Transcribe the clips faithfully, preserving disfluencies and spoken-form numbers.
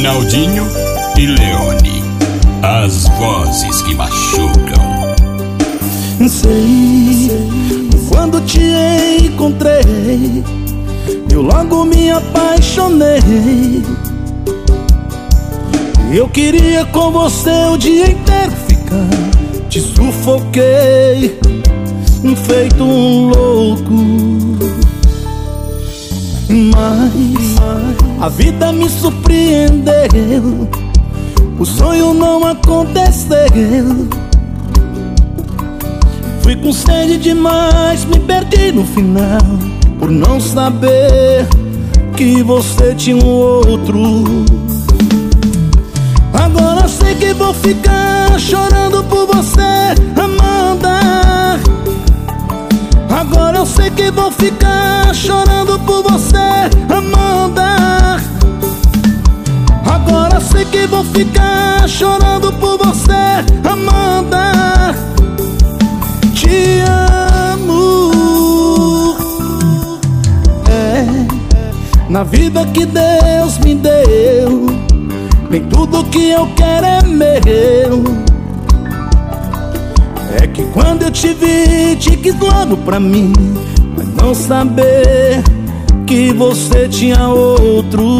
Rinaldinho e Leone, as vozes que machucam. Sei, quando te encontrei, eu logo me apaixonei. Eu queria com você o dia inteiro ficar. Te sufoquei, feito um louco. Mas a vida me surpreendeu, o sonho não aconteceu. Fui com sede demais, me perdi no final, por não saber que você tinha um outro. Agora sei que vou ficar chorando por você, Amanda. Agora eu sei que vou ficar chorando por você, Amanda. Agora sei que vou ficar chorando por você, Amanda. Te amo. É, na vida que Deus me deu, nem tudo que eu quero é meu. É que quando eu te vi, te quis logo pra mim, mas não saber que você tinha outro.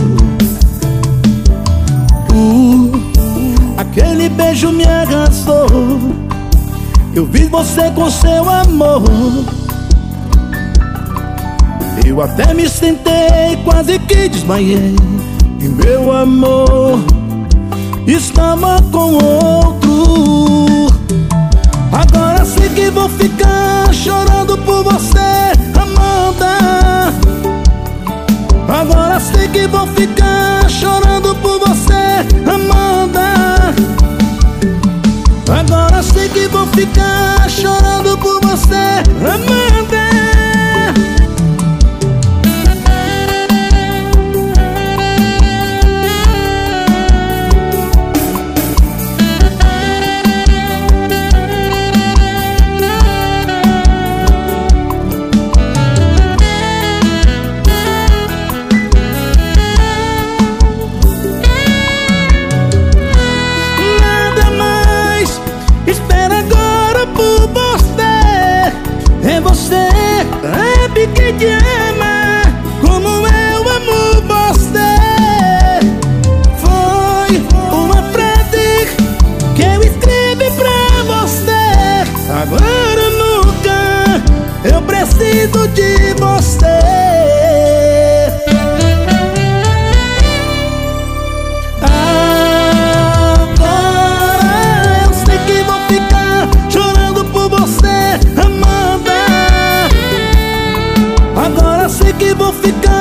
uh, Aquele beijo me arrasou, eu vi você com seu amor. Eu até me sentei, quase que desmaiei, e meu amor estava com outro. Agora sei que vou ficar chorando por você, Amanda. Agora sei que vou ficar chorando por você, Amanda. Agora sei que vou ficar chorando por você, Amanda. Que te ama como eu amo você. Foi uma frase que eu escrevi pra você. Agora ou nunca, eu preciso de você. Agora eu sei que vou ficar chorando por você, Amanda. Agora sei que vou ficar